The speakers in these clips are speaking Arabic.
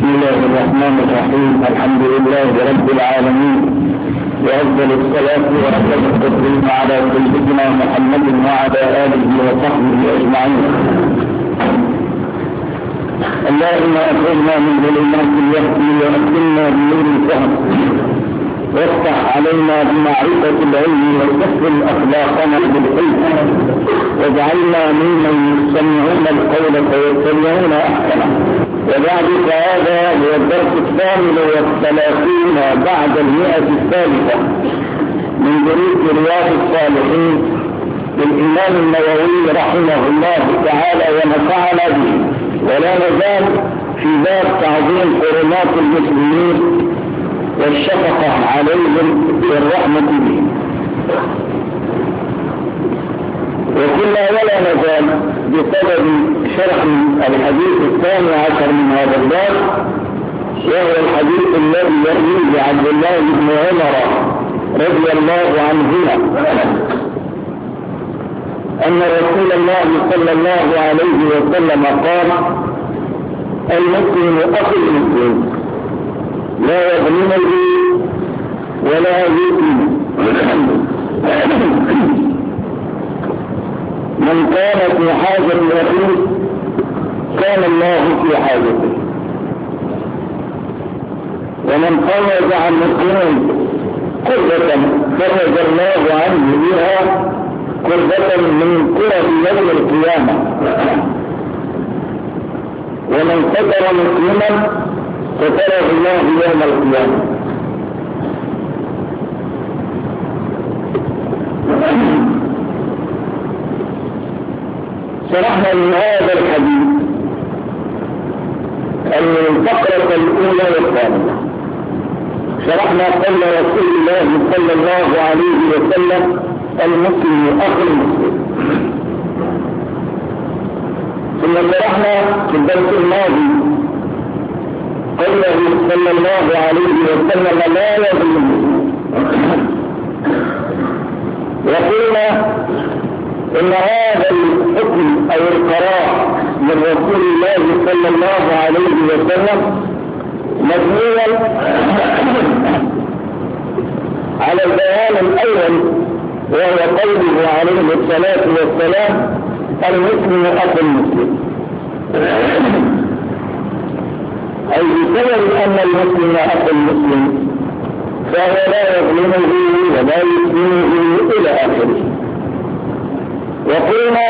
بسم الله الرحمن الرحيم. الحمد لله رب العالمين، وأفضل الصلاة وأفضل التسليم على سيدنا محمد وعلى آله وصحبه أجمعين. اللهم أخرجنا من ظلمات الوهم وأكرمنا بنور الفهم، وافتح علينا بمعرفة العلم وسهل أخلاقنا بالحلم، واجعلنا ممن يستمعون القول فيتبعون أحسنه. وبعد فهذا هو الدرس 38 بعد 100 من دروس رياض الصالحين للإمام النووي رحمه الله تعالى ونفعنا به. ولا نزال في باب تعظيم حرمات المسلمين والشفقة عليهم والرحمة بهم، وكنا ولا نزال بسبب شرح الحديث 12 من هذا الباب، وهو الحديث الذي يرويه عبد الله بن عمر رضي الله عنهما أن رسول الله صلى الله عليه وسلم قال: المسلم أخو المسلم، لا يظلمه ولا يؤذيه، من كان في حاجة أخيه كان الله في حاجته، ومن فرج عن مسلم كربة فرج الله عنه بها كربة من كرب يوم القيامة، ومن ستر مسلما ستره الله يوم القيامة. شرحنا من هذا الحديث الفقرة الأولى والثانية. شرحنا قول رسول الله صلى الله عليه وسلم: المسلم أخو المسلم. ثم شرحنا في الدرس الماضي قوله صلى الله عليه وسلم: لا يظلم. وقلنا إن هذا الحكم أو القرار من رسول الله صلى الله عليه وسلم مبنيا على البيان الأول، وهو قوله عليه الصلاة والسلام: المسلم أخو المسلم، أي بسبب أن المسلم أخو المسلم فهو لا يظلمه ولا يسلمه إلى آخره. وقلنا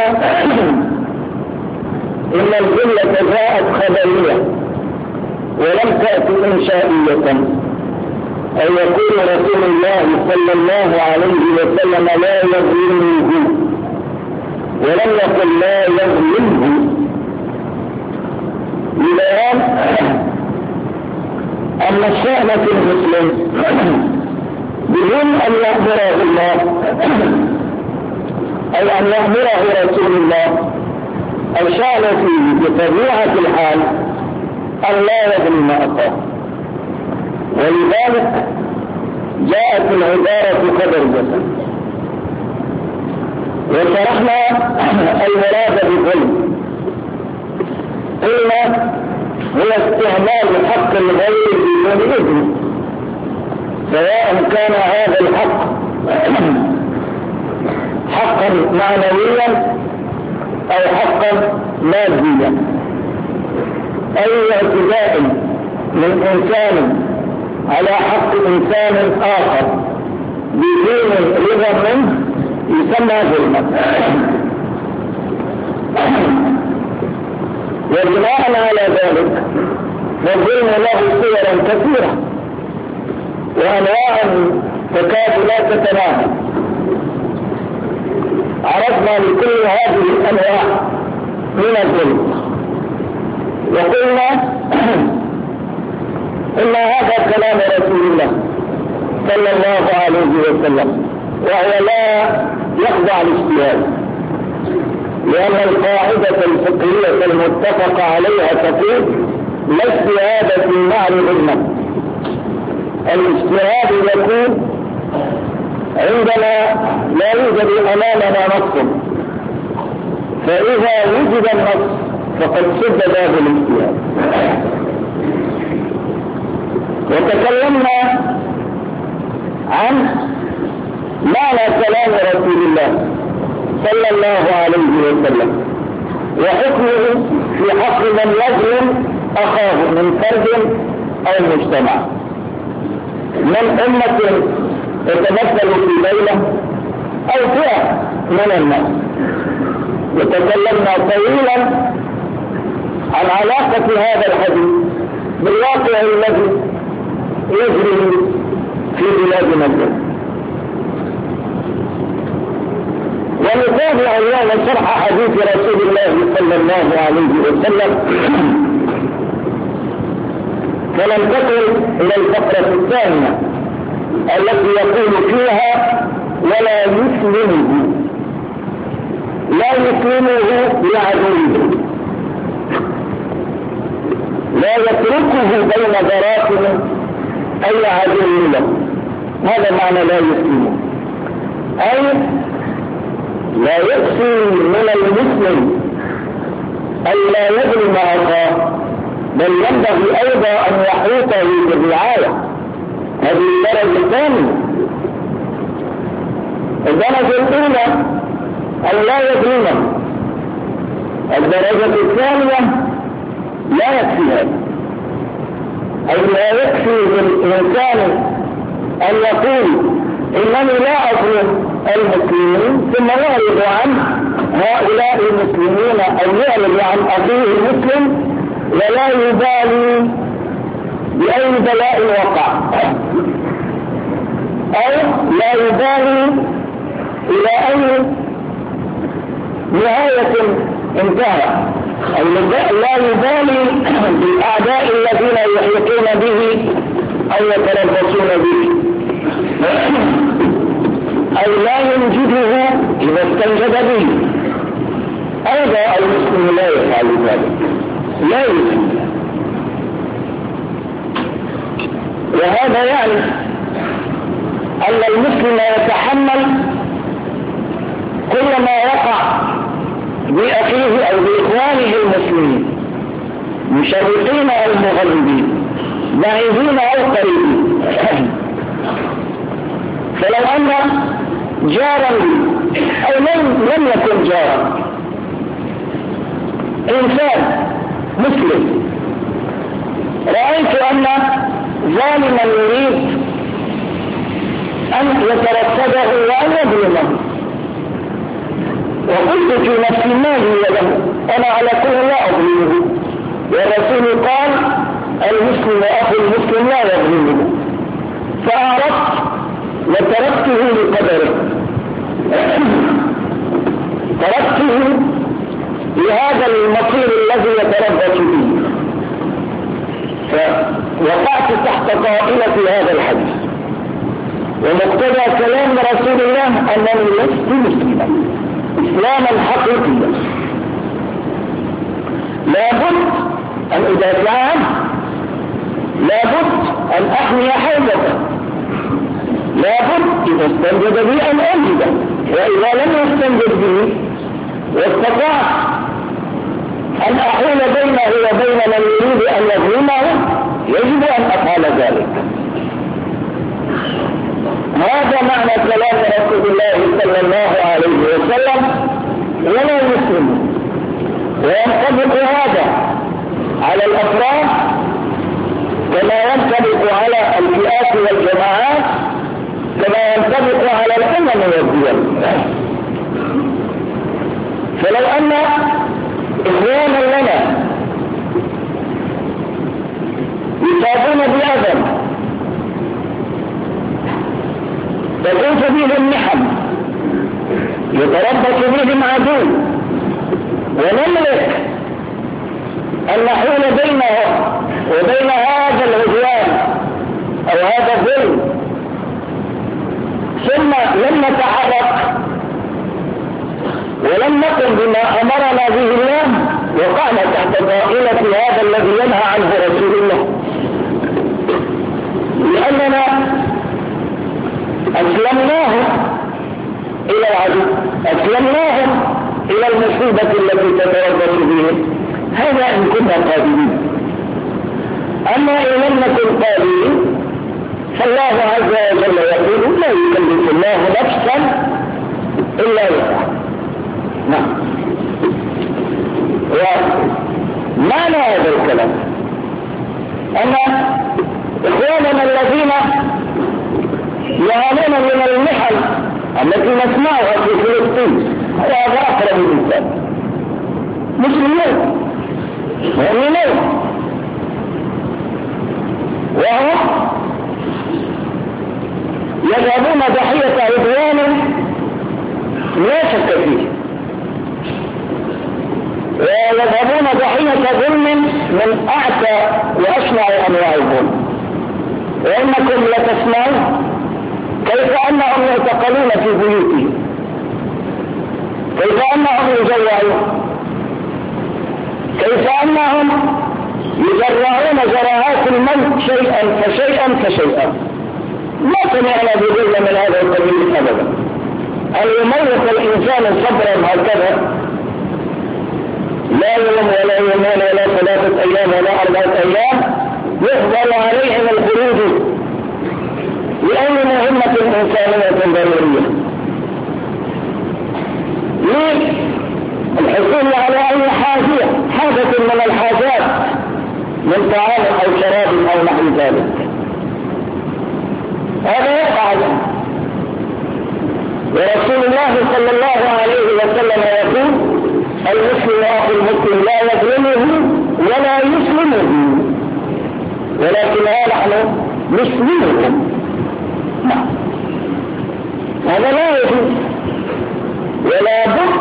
إن الجملة جاءت خبرية ولم تأتي إنشائية، أي يقول رسول الله صلى الله عليه وسلم: لا يظلمه، ولم يقل لا يظلمه، لبيان أن الشأن في المسلم بدون أن يأمره الله أي أن يأمره رسول الله، الشأن فيه بطبيعة الحال أن لا يظلم أخاه، ولذلك جاءت العبارة خبرية. وشرحنا المراد بالظلم، قلنا هو استعمال حق الغير بدون إذن، سواء كان هذا الحق حقا معنويا أو حقا ماديا، أي اعتداء من إنسان على حق إنسان آخر بدون رضا منه يسمى ظلما. وبناء على ذلك فالظلم له صورا كثيرة وأنواع تكاد لا تتناهى. عرفنا لكل هذه الأنواع من الظلم، وقلنا إن هذا كلام رسول الله صلى الله عليه وسلم، وهو لا يخضع لاجتهاد، لأن القاعدة الفقهية المتفق عليها تقول: لا اجتهاد في معنى الظلم. الاجتهاد يكون عندما لا يوجد أمامنا نص، فإذا وجد النص فقد سد باب الاجتهاد. وتكلمنا عن معنى كلام رسول الله صلى الله عليه وسلم وحكمه في حق من يظلم أخاه من فرد أو مجتمع من أمة يتمثل في دولة أو فئة من الناس. وتكلمنا طويلا عن علاقة هذا الحديث بالواقع الذي يجري في بلادنا اليوم. ونتابع اليوم شرح حديث رسول الله صلى الله عليه وسلم، فننتقل إلى الفقرة الثانية التي يقول فيها ولا يسلمه، لا يسلمه لعدوه، لا يتركه بين ذراته أي عدو له. هذا معنى لا يسلمه، أي لا يكفي من المسلم ألا يظلم أخاه، بل ينبغي أيضا أن يحيطه بالرعاية. هذه الدرجة الثانية. الدرجة الأولى أن لا يظلمه، الدرجة الثانية لا يكفي هذا، أي لا يكفي للإنسان أن يقول إنني لا أظلم المسلمين ثم يعرض عن هؤلاء المسلمين أو يعرض عن أخيه المسلم ولا يبالي بأي بلاء وقع، أو لا يبالي إلى أي نهاية انتهى، أو لا يبالي بالأعداء الذين يحيطون به أو يتربصون به، أي لا ينجده إذا استنجد به. أيضا المسلم لا يفعل ذلك، لا يفعل. وهذا يعني أن المسلم يتحمل كل ما وقع بأخيه أو بإخوانه المسلمين، مشرقين أو مغربين، بعيدين أو قريبين. فلو أن جارا أو لم يكن جارا، إنسان مسلم، رأيت أن ظالما يريد أن يترصده وأن يظلمه، وقلت في نفسي ما لي له، أنا على كل لا أظلمه، والرسول قال المسلم أخو المسلم لا يظلمه، فأعرضت وتركته لقدره، تركته لهذا المصير الذي يتربص به، فوقعت تحت طائلة هذا الحديث. ومقتضى كلام رسول الله أنني لست مسلما إسلاما حقيقيا، لابد أن أدافع عنه، لابد أن أحمي حوزته، لابد إذا استنجد بي أن أنجده، وإذا لم يستنجد بي واستطعت أن أحول بينه وبين من يريد أن يظلمه يجب أن أفعل ذلك. هذا معنى كلام رسول الله صلى الله عليه وسلم ولا يسلم. وينطبق هذا على الأفراد كما ينطبق على الفئات والجماعات، كما ينطبق على الأمم والدول. فلو أن إخوانا لنا يصابون بأذى تزوج بهم محن، يتربص بهم عدو، ونملك أن نحول بينه وبين هذا العدوان أو هذا الظلم، ثم لم نتحرك ولم نقم بما أمرنا به الله، وقعنا تحت طائلة هذا الذي ينهى عنه رسول الله، لأننا أسلمناه إلى العدو، أسلمناهم إلى المصيبة التي تتربص بهم. هذا إن كنا قادمين. أما إن لم نكن قادرين فالله عز وجل يقول لا يكلف الله نفسا إلا وسعها. نعم. ومعنى هذا الكلام أن إخواننا الذين يعانون من المحن التي نسمعها في فلسطين هذا أقرب الإنسان مسلمون مؤمنون وهم يذهبون ضحية عدوان لا شك فيه ويذهبون ضحية ظلم من أعتى وأشنع أنواع الظلم. وإنكم لتسمعون كيف أنهم يعتقلون في بيوتهم، كيف أنهم يجوعون، كيف أنهم يزرعون زراعات الموت شيئا فشيئا فشيئا. ما سمعنا بظلم من هذا القبيل أبدا. أن يموت الإنسان صبرا هكذا لا يوم ولا يومين ولا 3 أيام ولا 4 أيام يفضل عليهم الخروج لأي مهمة إنسانية ضرورية للحصول على أي حاجة من الحاجات من طعام أو شراب أو نحو ذلك. هذا يقع. ورسول الله صلى الله عليه وسلم يقول المسلم أخو المسلم لا يظلمه ولا يسلمه ولكنها نحن نسلمهم. هذا لا يجوز ولا بد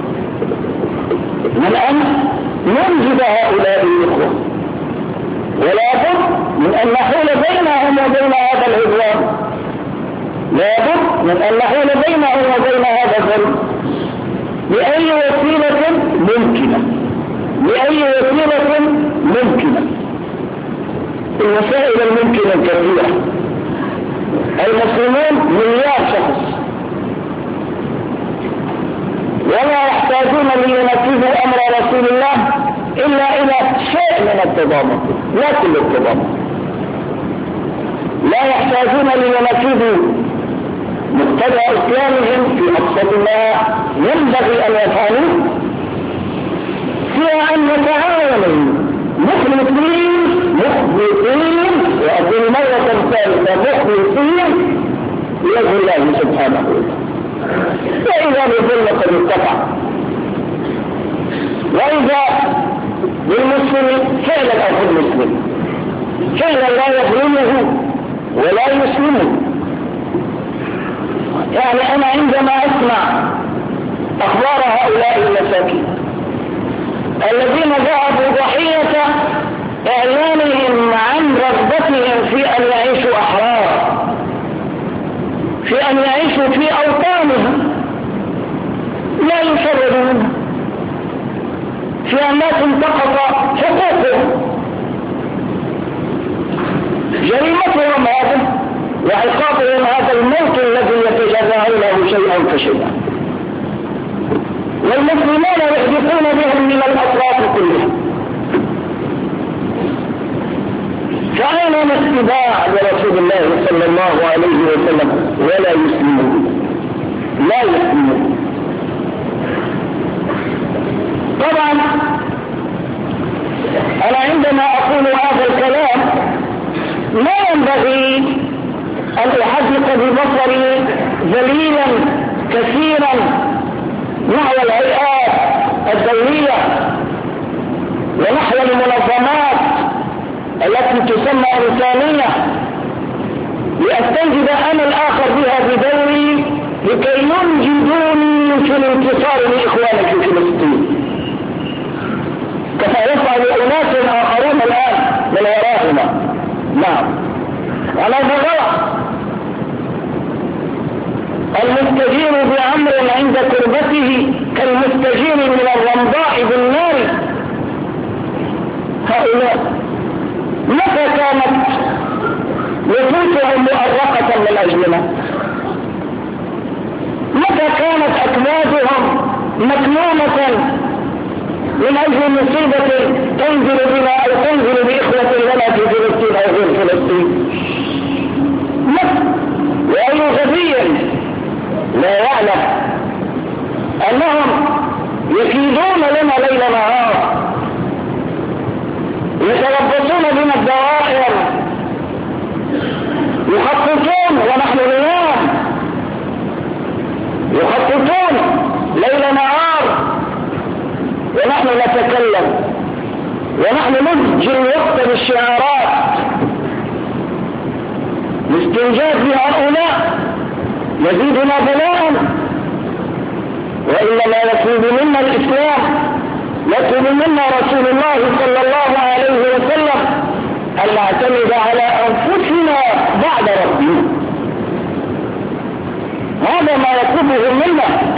من أن ننجد هؤلاء الإخوة ولا بد من أن نحول بينهم وبين هذا العدوان، لا بد من أن نحول بينهم وبين هذا الظلم بأي وسيلة ممكنة، بأي وسيلة ممكنة. الوسائل الممكنة كثيرة. المسلمون مليار شخص ولا يحتاجون لينفذوا أمر رسول الله إلا إلى شيء من التضامن، لا كل التضامن. لا يحتاجون لينفذوا مقتضى إسلامهم في أقصد ما ينبغي أن يفعلوه في أن يتعاونوا مخلصين وأقول مرة ثالثة مخلصين لوجه الله سبحانه وتعالى. وإذا الظلم قد اتقع، وإذا للمسلم فعلا أخو المسلم فعلا لا يظلمه ولا يسلمه. يعني أنا عندما أسمع أخبار هؤلاء المساكين الذين ذهبوا ضحية إعلانهم عن رغبتهم في أن يعيشوا أحرار، في أن يعيشوا في أوطانهم لا يشردون، في أن لا تنتقض حقوقهم، جريمتهم هذا وعقابهم هذا الموت الذي يتجرعونه شيئا فشيئا. والمسلمون يحدثون بهم من الأطراف كلها. فأين الاتباع لرسول الله صلى الله عليه وسلم؟ ولا يسلمون، لا يسلمون. طبعا أنا عندما أقول هذا الكلام لا ينبغي أن أحدث ببصري ذليلا كثيرا نحو الهيئات الدولية ونحو المنظمات التي تسمى إنسانية لأستنجد أنا الآخر بها بدوري لكي ينجدوني في الانتصار لإخواني في فلسطين كما يفعل أناس آخرون الآن من وراءنا. نعم، هذا غلط. المستجير بأمر عند كربته كالمستجير من الرمضاء بالنار. هؤلاء متى كانت نفوسهم مؤرقة من أجلنا؟ متى كانت أكبادهم مكنونة من أجل مصيبة تنزل بنا أو تنزل بإخوة لنا في فلسطين أو غيرها؟ الدوائر يخططون ونحن ننام، يخططون ليل نهار ونحن نتكلم، ونحن نسجل الوقت بالشعارات لاستنجاد بهؤلاء يزيدنا بلاء. وإنما يطلب منا الإسلام، يطلب منا رسول الله صلى الله عليه وسلم أن نعتمد على أنفسنا بعد ربنا. هذا ما يطلبه منا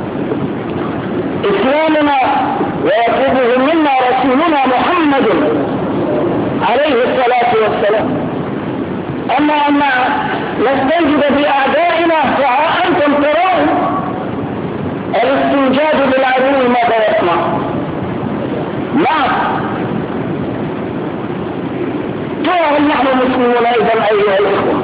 إسلامنا ويطلبه منا رسولنا محمد عليه الصلاة والسلام. أما أن نستنجد بأعدائنا فأنتم ترون الاستنجاد بالعدو ماذا يصنع. نعم، هل نحن مسلمون أيضا أيها الإخوة؟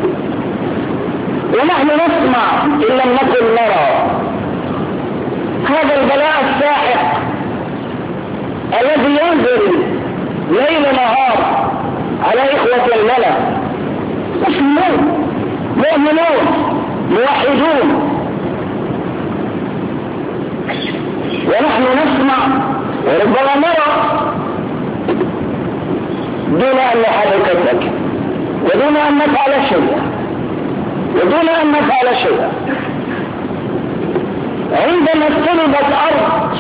ونحن نسمع إن لم نكن نرى هذا البلاء الساحق الذي ينزل ليل نهار على إخوة الملأ، مسلمون مؤمنون موحدون، ونحن نسمع وربما نرى دون أن نحرك الذكر ودون أن نفعل شيئا عندما استلبت أرض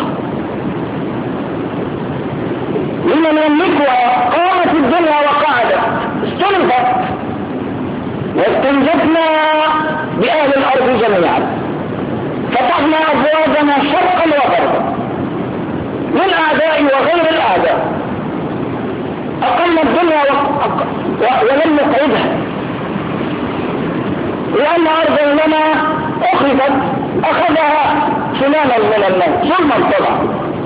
لمن يملكها قامت الدنيا وقعدت، استلبت واستنجدنا بأهل الأرض جميعا، فتحنا أبوابنا شرقا وغربا للأعداء وغير الأعداء، أقمنا الدنيا ولم نقعدها، لأن أرضا لنا أخذها فلانا من الناس ثم انطلع.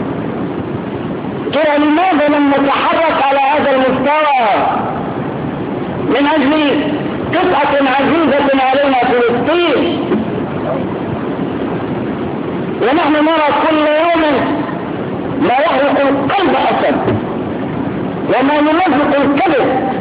ترى لماذا لم نتحرك على هذا المستوى من أجل قطعة عزيزة علينا فلسطين؟ ونحن نرى كل يوم ما يحرق القلب أسد وما يمزق الكبد،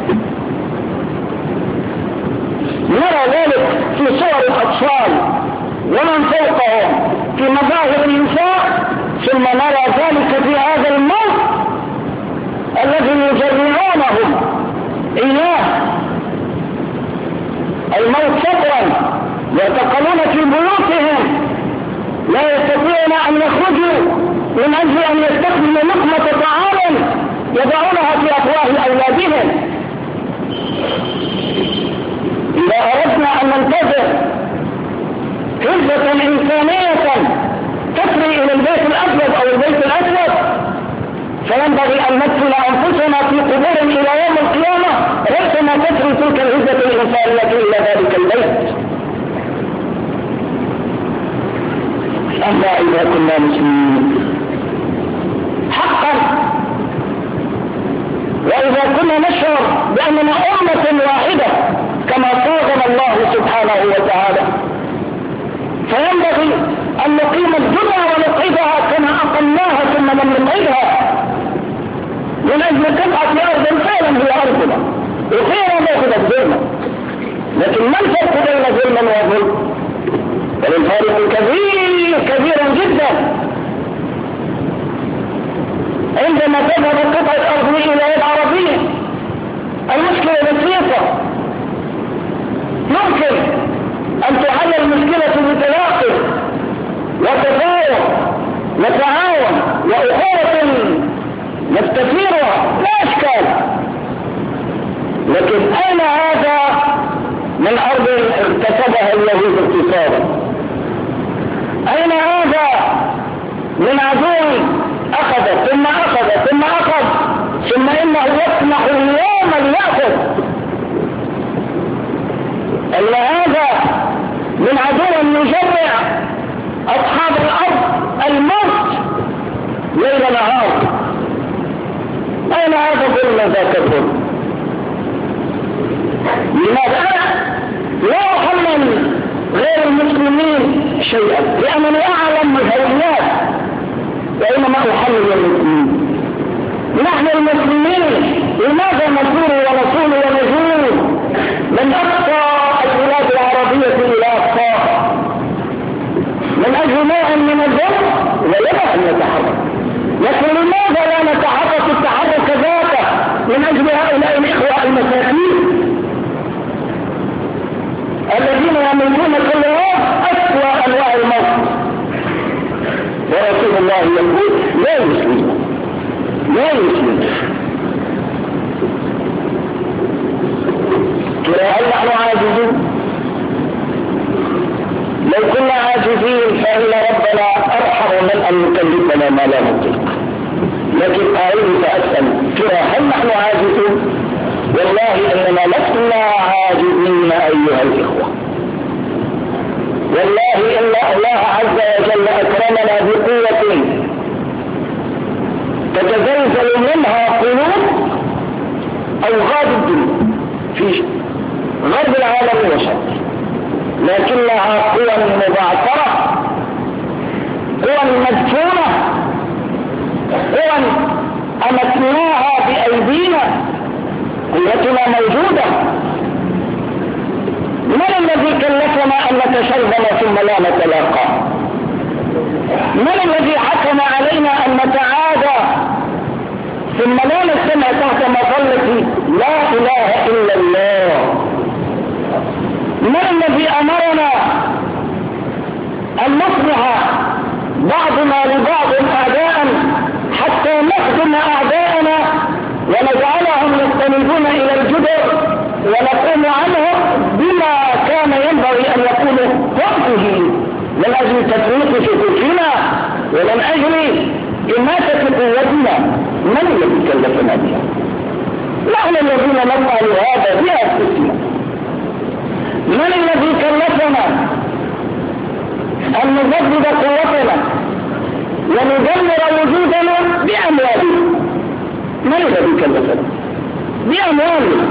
نرى ذلك في صور الأطفال ومن فوقهم في مظاهر النساء، ثم نرى ذلك في هذا الموت الذي يجرعونهم إياه، الموت صبرا يعتقلون في بيوتهم لا يستطيعون أن يخرجوا من أجل أن يستخدموا لقمة طعام يضعونها في أفواه أولادهم. إذا أردنا أن ننتظر هجرة إنسانية تسري إلى البيت الأسود أو البيت الأسود، فينبغي أن ندفن أنفسنا في قبور إلى يوم القيامة ربما تسري تلك الهجرة الإنسانية إلى ذلك البيت. أما إذا كنا مسلمين حقا، وإذا كنا نشعر بأننا أمة واحدة كما صاغنا الله سبحانه وتعالى، فينبغي أن نقيم الدنيا ونقعدها كما أقمناها ثم لم نقعدها من أجل قطعة أرض فعلا هي أرضنا وفيها ناخذ الظلم. لكن ما الفرق بين ظلم وظلم؟ والفارق كبير جدا. عندما تذهب قطعة أرض إلى يد عربية المشكلة بسيطة، ممكن أن تحل المشكلة بتلاقي وتفاوض نتعاون وأخوة نستثيرها لا أشكال. لكن أين هذا من أرض اغتصبها اليهود اغتصابا؟ أين هذا من عدو أخذ ثم أخذ ثم إنه يسمح اليوم أن يأخذ؟ أين هذا من عدو يجرع أصحاب الأرض الموت ليل نهار؟ أين هذا ظلم ذاك الظلم؟ لماذا لا أحمل غير المسلمين شيئا؟ لأنني أعلم الهويات، وإنما أحمل المسلمين. نحن المسلمين لماذا نصير مثل هؤلاء الإخوة المساكين الذين يموتون كل يوم أسوأ أنواع الموت، ورسول الله يقول لا يسلم لا يسلم. هل نحن عاجزون؟ لو كنا عاجزين فإن ربنا أرحم من أن يكلفنا ما لا نطيق. لكن أعيد فأسأل ترى هل نحن عاجزون؟ والله إننا لسنا عاجزين أيها الإخوة. والله إن الله عز وجل أكرمنا بقوة تتزلزل منها قلوب أوغاد الدنيا في غرب العالم وشرق، لكنها قوى مبعثرة، قوى مدفونة، قوى أمتناها بأيدينا، قوتنا موجودة. من الذي كلفنا أن نتشرذم ثم لا نتلاقى؟ من الذي حكم علينا أن نتعادى ثم لا نجتمع تحت مظلة لا إله إلا الله؟ من الذي أمرنا أن نصبح بعضنا لبعض أعداء حتى نخدم أعداءنا ونجعلهم يستندون إلى الجدر ونقوم عنهم بما كان ينبغي أن يكونوا هم فيه من أجل تفويق شكوكنا ومن أجل إماتة قوتنا؟ من الذي كلفنا بها؟ نحن الذين نفعل هذا بأنفسنا. من الذي كلفنا أن نجدد قوتنا وندمر وجودنا بأموالنا؟ من الذي كلفنا؟ بأموالنا،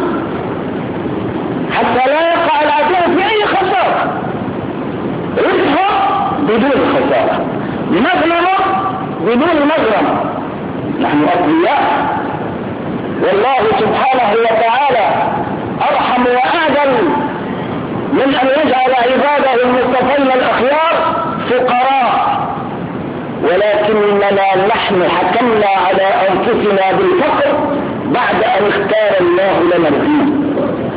حتى لا يقع العدو في أي خسارة، رزق بدون خسارة، مغنمة بدون مغرم. نحن أقوياء، والله سبحانه وتعالى أرحم وأعدل من أن يجعل عباده المصطفين الأخيار فقراء، ولكننا نحن حكمنا على أنفسنا بالفقر بعد أن اختار الله لنا الدين.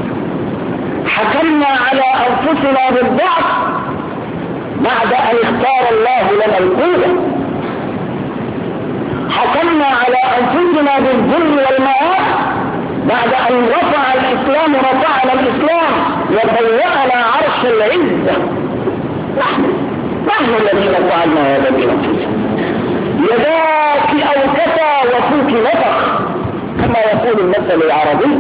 حكمنا على أنفسنا بالضعف بعد أن اختار الله لنا القوة. حكمنا على أنفسنا بالذل والمهاب بعد أن رفع الإسلام رفعنا الإسلام وبوأنا عرش العزة. نحن الذين فعلنا هذا بأنفسنا. يداك أوكتا وفوك نفخ كما يقول المثل العربي،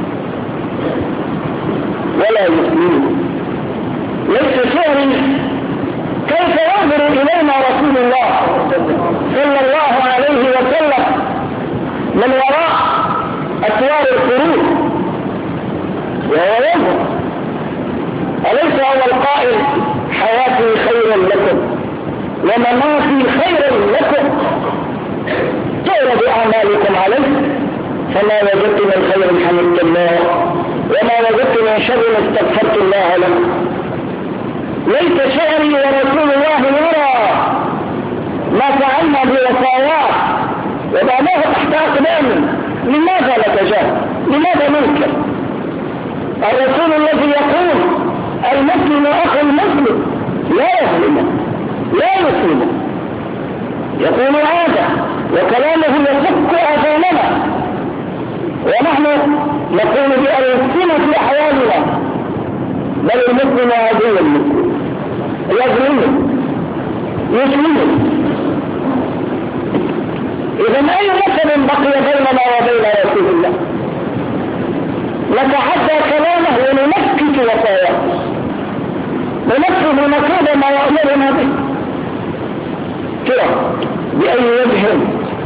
ولا يسلم. ليس شعري كيف ينظر إلينا رسول الله صلى الله عليه وسلم من وراء أسوار القرون وهو ينظر. أليس هو القائل حياتي خير لكم ومماتي خير لكم، تعرض أعمالكم عليه، فما وجدت من خير حمدت الله وما وجدت من شر استغفرت الله له. ليس شعري ورسول الله يرى ما فعلنا بوصاياه وضعناه تحت أقدامنا. لماذا نتجاهل؟ لماذا ننكر؟ الرسول الذي يقول المسلم أخو المسلم لا يظلمه لا يسلمه، يقول هذا وكلامه يفك آذاننا، ونحن نقول بألسنة أحوالنا بل المسلم عدو المسلم يظلمه يسلمه. إذن أي مثل بقي بيننا وبين رسول الله؟ نتحدى كلامه وننكت وصاياه ونفذ نكاد ما يأمرنا به. ترى بأي وجه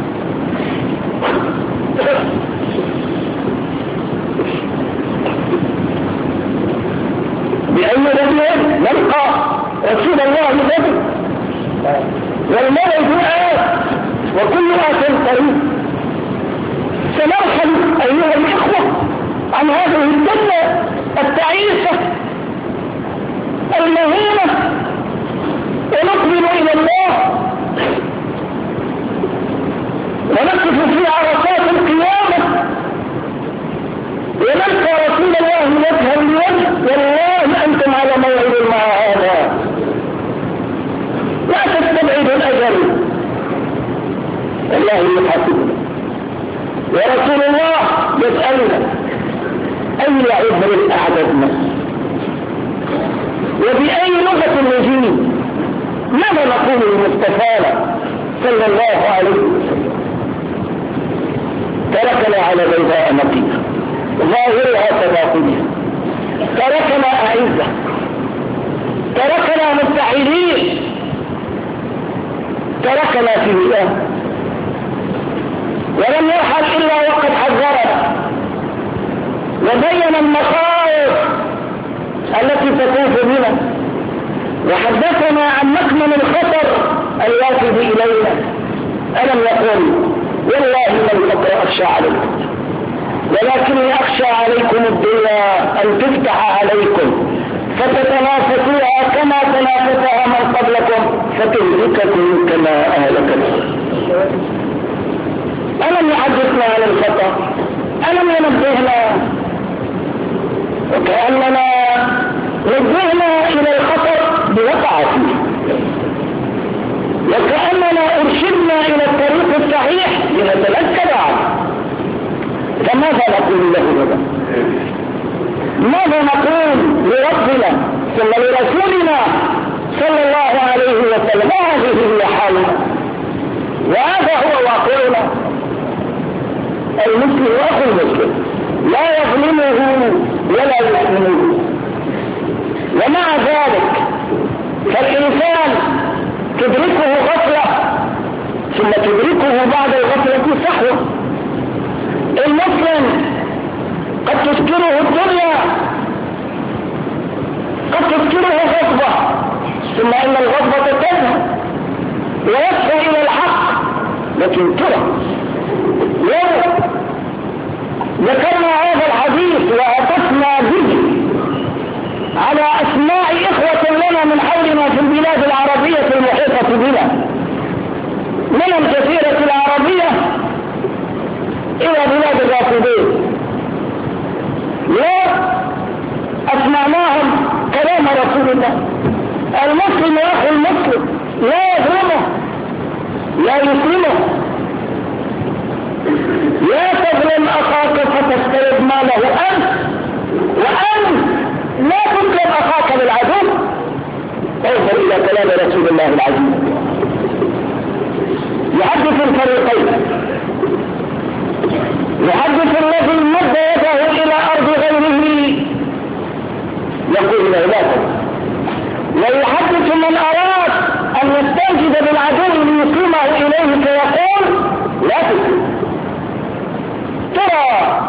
بأي وجه نلقى رسول الله بذلك والموعد آت وكل آت قريب. سنرحل أيها الإخوة عن هذه الدنيا التعيسة المهينة ونقبل إلى الله ونقف في عرصات القيامة الله يحاسبنا، ورسول الله يسألنا أي عذر أعددنا وبأي لغة نجيب. ماذا نقول للمصطفى صلى الله عليه وسلم؟ تركنا على بيضاء نقية ظاهرها كباطنها، تركنا أعزة، تركنا مستحيلين، تركنا في مياه، ولم يرحل إلا وقد حذرنا وبين المخاوف التي تطوف بنا، وحدثنا عن مكمن الخطر الوافد إلينا. ألم يقل والله لن أقرأ أخشى عليكم، ولكني أخشى عليكم الدنيا أن تفتح عليكم فتتنافسوها كما تنافسها من قبلكم فتهلككم كما أهلكتكم. ألم يحدثنا عن الخطر؟ ألم ينبهنا؟ وكأننا نبهنا إلى الخطر بوقع فيه، وكأننا أرشدنا إلى الطريق الصحيح لنتأكد عنه. فماذا نقول له هذا؟ ماذا نقول لربنا ثم لرسولنا صلى الله عليه وسلم؟ هذه هي حالنا وهذا هو واقعنا. المسلم أخو المسلم لا يظلمه ولا يحمله، ومع ذلك فالإنسان تدركه غفلة ثم تدركه بعد الغفلة صحوة. المسلم قد تذكره الدنيا، قد تذكره غضبة، ثم إن الغضبة تذهب ويسعى إلى الحق. لكن ترى لو ذكرنا هذا الحديث وأتفنا به على أسماء إخوة لنا من حولنا في البلاد العربية المحيطة بنا من الجزيرة العربية إلى بلاد الرافدين، لا أسمعناهم كلام رسول الله. المسلم أخو المسلم لا يظلمه لا يسلمه. لا تظلم أخاك فتسترد ماله أنت، وأنت لا تظلم أخاك بالعدو. انظر إلى كلام رسول الله العزيز يحدث الفريقين، يحدث الذي مد يده إلى أرض غيره يقول له لا تظلم، ويحدث من أراد أن يستنجد بالعدو ليسلمه إليه فيقول لا تظلم. ترى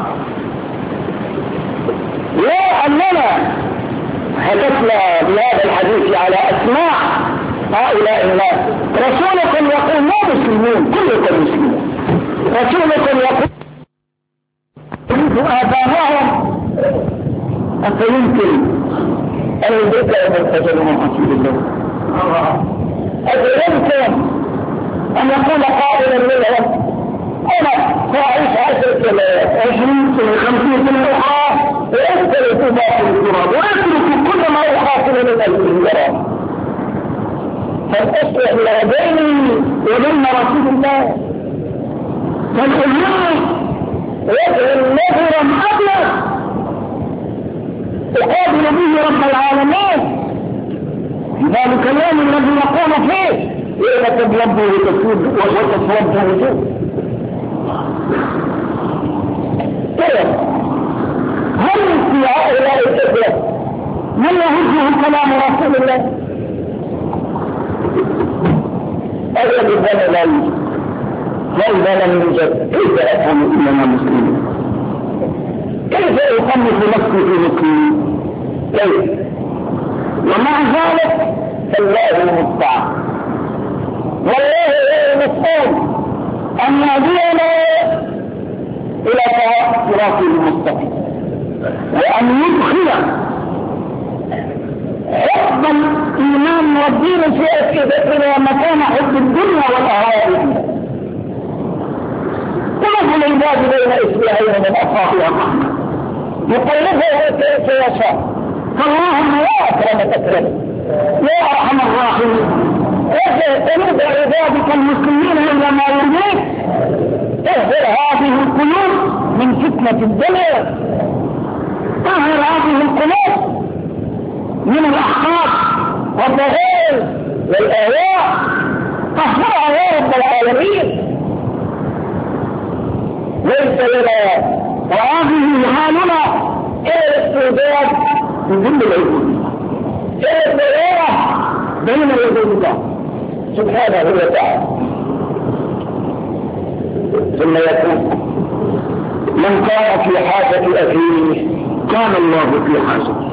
لو أننا حدثنا بهذا الحديث على أسماع هؤلاء الناس، رسولكم يقول لا مسلمون كلكم مسلمون، رسولكم يقول آباءهم أفيمكن أن يدرك المرتجل من حسيب الله؟ أفيمكن أن يقول قائلا منهم أنا فاعيش 10 سنوات 20 سنة 50 سنة أخرى وأسأل في باقي التراب وأترك كل ما أخاطر من الجرام، فالأصلح ما بيني وبين رسول الله فالأمور يجعل نظرا أبيض أقابل به رب العالمين. ذلك اليوم الذي يقول فيه إذا تبلبه وتسود وتصوبه وجود. هل في هؤلاء الإخوة من يهجه كلام رسول الله؟ أجل الزمن لا يوجد، فإذا لم يوجد كيف أفهم إننا مسلمين؟ كيف أصنف نفسي في مسلمين؟ كيف؟ ومع ذلك فالله المستعان، والله المسؤول أن يهدينا إلى صراط المستقيم، وأن يدخل حب الإيمان والدين في أفئدتنا مكان حب الدنيا والأراضي. ونحن العباد بين إصبعين من أصابع الرحمن يقلبه كيف يشاء. فاللهم يا أكرم الأكرم يا أرحم الراحمين تنود عبادك المسلمين إلى ما يريد. اهدر هذه القلوب من فتنة الدنيا، طهر هذه القلوب من الأحقاد والضغائن والأهواء، طهرها يا رب العالمين. ليس لنا وهذه حالنا إلى الاستعداد من ذل العبودية، إلى الضياع بين يدي الله سبحانه وتعالى. ثم يقول من كان في حاجة أخيه كان الله في حاجته،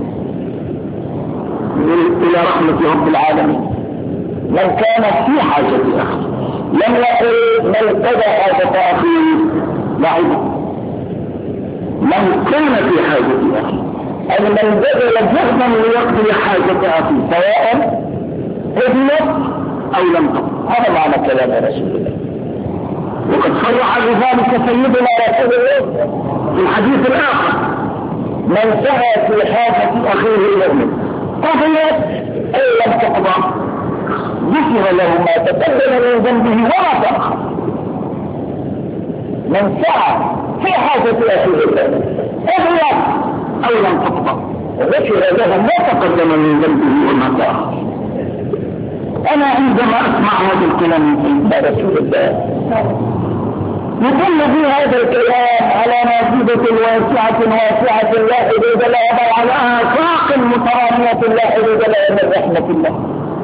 إلى رحمة رب العالمين. من كان في حاجة أخيه، لم يقل من قضى حاجة أخيه لعبه، من كان في حاجة أخيه أي من بذل جهدا ليقضي حاجة أخيه سواء قبلت أو لم تقض. هذا معنى كلام رسول الله، وقد صرح بذلك سيدنا رسول الله في الحديث الآخر: من سعى في حاجة أخيه المؤمن قضيت أو لم تقضى ذكر له ما تقدم من ذنبه وما تأخر. من سعى في حاجة أخيه المؤمن قضيت أو لم تقضى ذكر له ما تقدم من ذنبه وما تأخر. أنا عندما أسمع هذا الكلام من رسول الله يدل في هذا الكلام على نافذة واسعة لا حدود لها، بل على آفاق مترامية لا حدود لها من رحمة الله.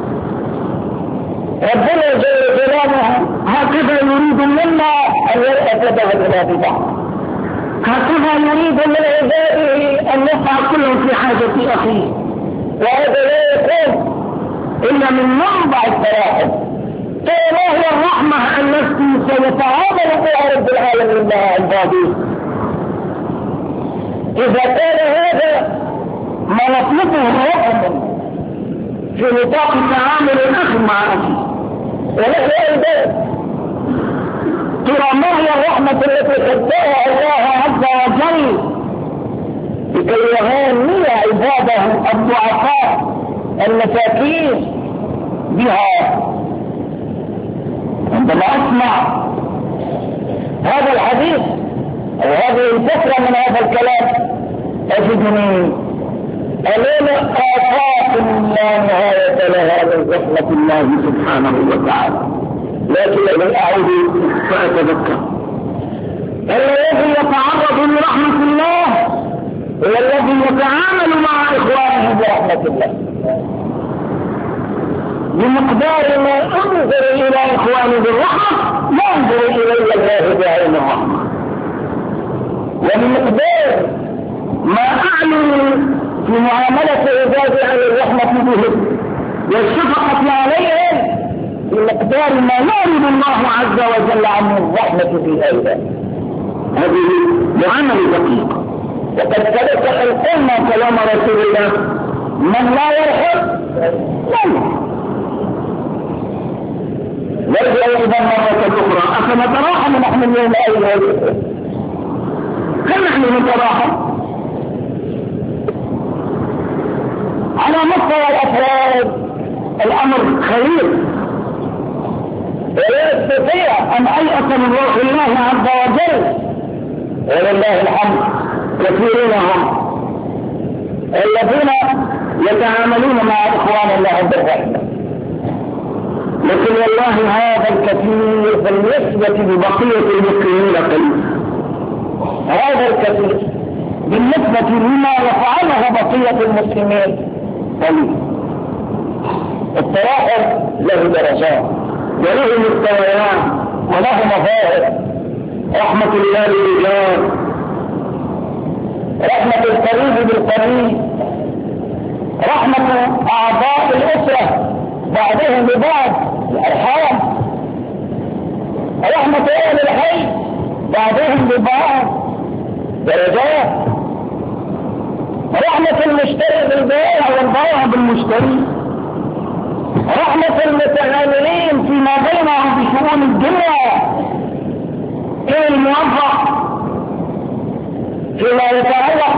ربنا جل جلاله هكذا يريد منا أن يرأس بعضنا ببعض، هكذا يريد من عباده أن يسعى كل في حاجة أخيه، وهذا لا يكون إلا من منبع التراحم. فما هي الرحمة التي سيتعامل بها رب العالمين مع عباده؟ إذا كان هذا ما يطلبه الرحمة في نطاق تعامل الأخ مع أخيه ونحن أيضا، ترى ما هي الرحمة التي قدرها الله عز وجل لكي يهاني عباده الضعفاء المساكين بها؟ عندما أسمع هذا الحديث أو هذه الفكرة من هذا الكلام أجدني أمام آفاق لا نهاية لها من رحمة الله سبحانه وتعالى. لكن أن أعود فأتذكر الذي يتعرض لرحمة الله هو الذي يتعامل مع إخوانه برحمة الله بمقدار ما انظر الى اخواني بالرحمة لا انظر الي الله بعين الرحمة، وبمقدار ما اعلن في معاملة عبادي عن الرحمة بهم والشفقة عليهم بمقدار ما يريد الله عز وجل عن الرحمة في ايضا. هذه معاملة دقيقة. وقد ثبت ان قلنا كلام رسول الله: من لا يرحم لا يرحم. نرجع إذا مرة أخرى: أفنتراحم نحن اليوم أيها الأخوة؟ هل نحن نتراحم؟ على مستوى الأفراد الأمر خير، ولا يستطيع أن أيأس من روح الله عز وجل، ولله الحمد كثيرون هم الذين يتعاملون مع إخوان الله بالرحمة. لكن والله هذا الكثير بالنسبة لبقية المسلمين قليل، هذا الكثير بالنسبة لما يفعله بقية المسلمين قليل. التراحم له درجات وله مستويات وله مظاهر. رحمة الله للرجال، رحمة القريب بالقريب، رحمة أعضاء الأسرة بعضهم ببعض الأرحام، رحمة أهل الحي بعضهم ببعض درجات، رحمة المشتري بالبائع والبائع بالمشتري، رحمة المتعاملين فيما بينهم بشؤون الدنيا إلى الموظف فيما يتعلق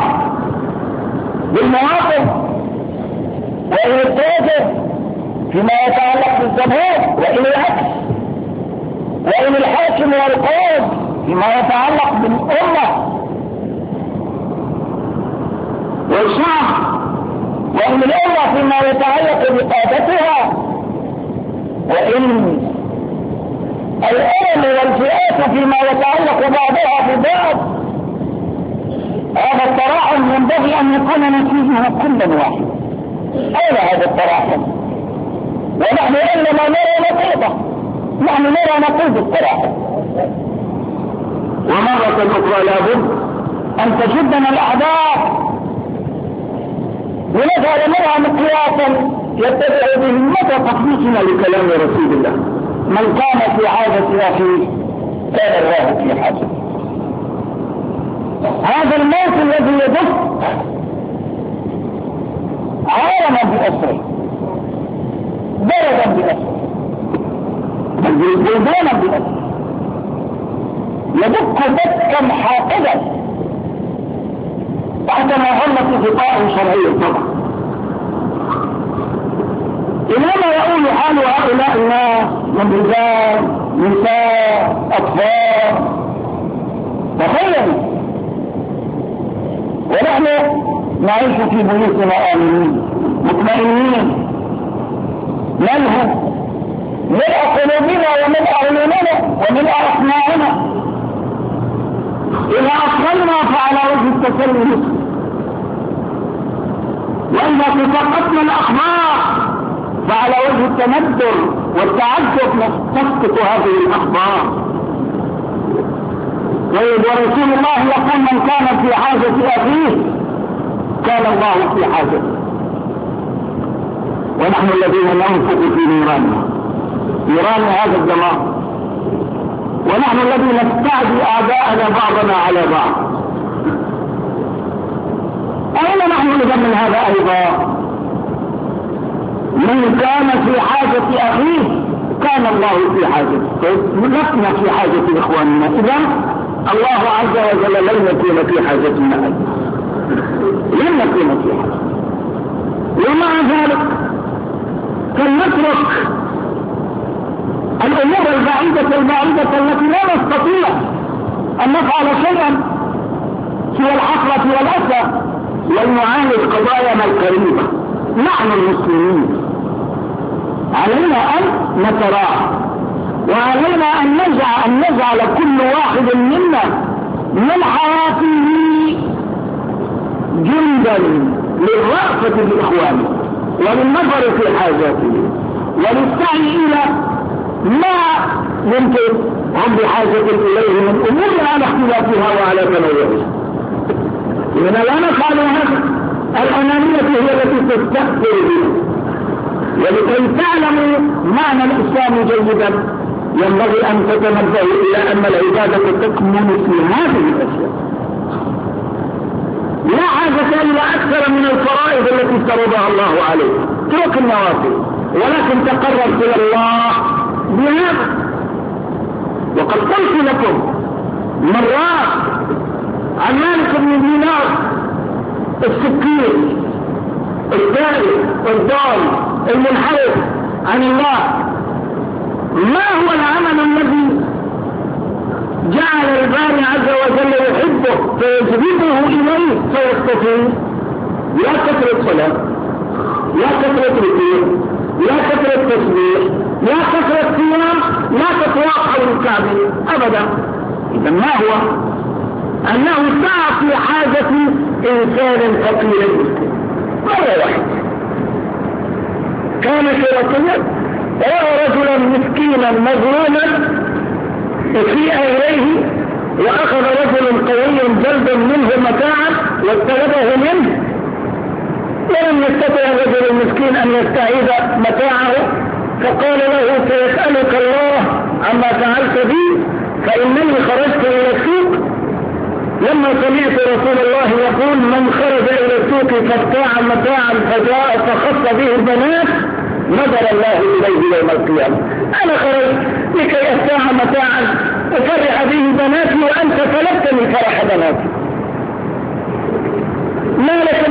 بالمواقف، وإلى التاجر فيما يتعلق مذهب الجمهور وإن العكس، وإن الحاكم والقاضي فيما يتعلق بالأمة والشعب، وإن الأمة فيما يتعلق بقادتها، وإن الأمم والفئات فيما يتعلق بعضها ببعض. هذا التراحم ينبغي أن يكون نتيجه كل واحد. أين هذا التراحم؟ ونحن إنما نرى نقيضه، نحن نرى نقيض التراحم. ومرة أخرى لابد أن تشدنا الأعداء ونجعل منها مقياسا يتبع به متى تطبيقنا لكلام رسول الله: من كان في حاجة أخيه كان الله في حاجة. هذا الموت الذي يدف عالما بأسره، بلدا بأسره، بلدانا بأسره، يدك دكا حاقدا بعد ما غلط غطاء شرعي طبعا. إنما يقول حال هؤلاء الناس من رجال، نساء، أطفال، تخيلوا، ونحن نعيش في بيوتنا آمنين مطمئنين، نلهو ملء قلوبنا وملء عيوننا وملء أسماعنا. إذا أصغينا فعلى وجه التسلم، وإذا تسقطنا الأخبار فعلى وجه التندر والتعجب تسقط هذه الأخبار. ورسول الله يقول: من كان في حاجة أخيه كان الله في حاجة. ونحن الذين ننفق في نيران هذا الدمار، ونحن الذين نستعدي أعداءنا بعضنا على بعض. أين نحن إذا من هذا أيضا؟ من كان في حاجة أخيه كان الله في حاجة. لسنا في حاجة إخواننا، إذا الله عز وجل لن يكون في حاجتنا أيضا، لن نكون في حاجة. ومع ذلك فلنترك الأمور البعيدة التي لا نستطيع أن نفعل شيئا في الحسرة والأسى، ولنعالج قضايانا القريبة. نحن المسلمين علينا أن نتراعى، وعلينا أن نجعل كل واحد منا من حياته جندا للرأفة بإخوانه وللنظر في حاجاته وللسعي إلى ما يمكن هم بحاجة إليه من أمور على اختلافها وعلى تنوعها. إذا لا نفعل هذا، الأنانية هي التي تستأثر بها. ولكي تعلموا معنى الإسلام جيدا ينبغي أن تتنبهوا إلى أن العبادة تكمن في هذه الأشياء. لا حاجة إلى أكثر من الفرائض التي افترضها الله عليك، اترك النوافل، ولكن تقرب إلى الله بهذا. وقد قلت لكم مرات عن مالك بن دينار السكين التائب الضال المنحرف عن الله: ما هو العمل الذي جعل الباري عز وجل يحبه فيجذبه إليه فيستطيع؟ لا كثرة صلاة، لا كثرة ركوع، لا كثرة تسبيح، لا كثرة صيام، لا كثرة حول الكعبة أبدا. إذا ما هو؟ أنه سعى في حاجة إنسان فقير مرة واحدة. كان شرطيا رأى رجلا مسكينا مظلوما أسيء إليه، وأخذ رجل قوي جلدا منه متاعا واستلبه منه، ولم يستطع الرجل المسكين أن يستعيد متاعه، فقال له: سيسألك الله عما فعلت بي، فإنني خرجت إلى السوق لما سمعت رسول الله يقول: من خرج إلى السوق فابتاع متاعا فجاء فخص به البنات نظر الله إليه يوم القيامة. أنا خرجت لكي أبتاع متاعا أفرح به بناتي، وأنت سلبتني فرح بناتي. ما لك من دينار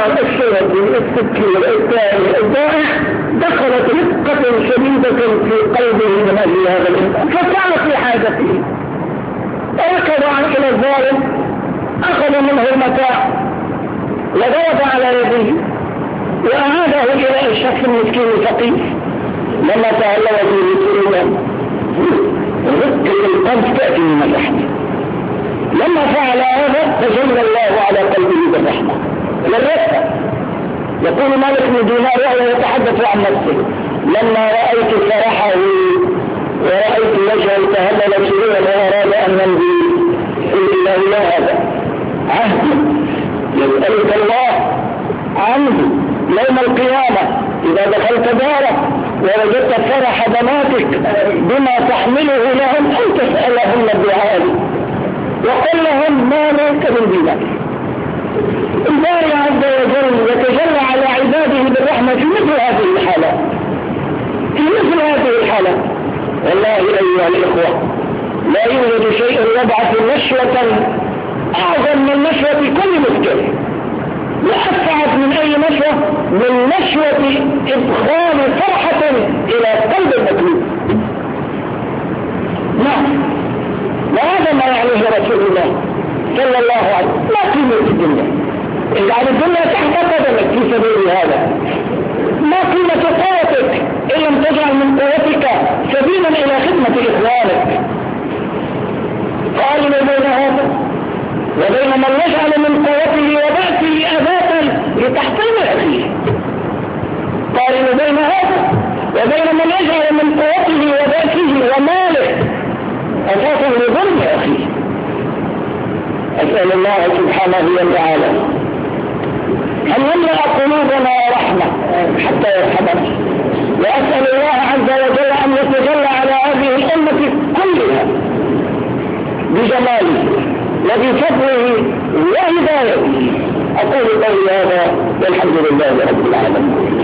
السيارة الشرطي السكير الدائع دخلت رقة شديدة في قلبه من أجل هذا الإنسان فسعى في حاجته ركض إلى الظالم أخذ منه المتاع وضرب على يده وأعاده إلى الشخص المسكين الفقير لما تعلم في رسول الله رقة القلب تأتي من الرحمة. لما فعل هذا تجلى الله على قلبه بالرحمة والرفة. يقول مالك بن دينار وهو يتحدث عن نفسه لما رأيت فرحه ورأيت وجهه تهلل سرورا وأراد أن يمضي إلى هذا عهد يسألك الله عنه يوم القيامة إذا دخلت دارك ووجدت فرح بناتك بما تحمله لهم أن تسألهم الدعاء وقل لهم ما لك من دينك. الله عز وجل يتجلى على عباده بالرحمة في مثل هذه الحالات والله أيها الإخوة لا يوجد شيء يبعث نشوة أعظم من نشوة كل مسكين وأسعد من أي نشوة من نشوة إدخال فرحة إلى قلب المكلوب. نعم وهذا ما يعنيه رسول الله صلى الله عليه وسلم. لا قيمة الدنيا اجعل الدنيا تحت قدمك في سبيل هذا. ما قيمة قوتك إن لم تجعل من قوتك سبيلا إلى خدمة إخوانك. قارن بين هذا وبين من يجعل من قوته وبأسه أذاة لتحطيم أخيه. قارن بين هذا وبين من يجعل من قوته وبأسه وماله أساسا لظلم أخيه. أسأل الله سبحانه وتعالى أن يملأ قلوبنا رحمة حتى يرحمنا، وأسأل الله عز وجل أن يتجلى على هذه الأمة كلها بجماله وبفضله وهدايته. أقول قولي هذا والحمد لله رب العالمين.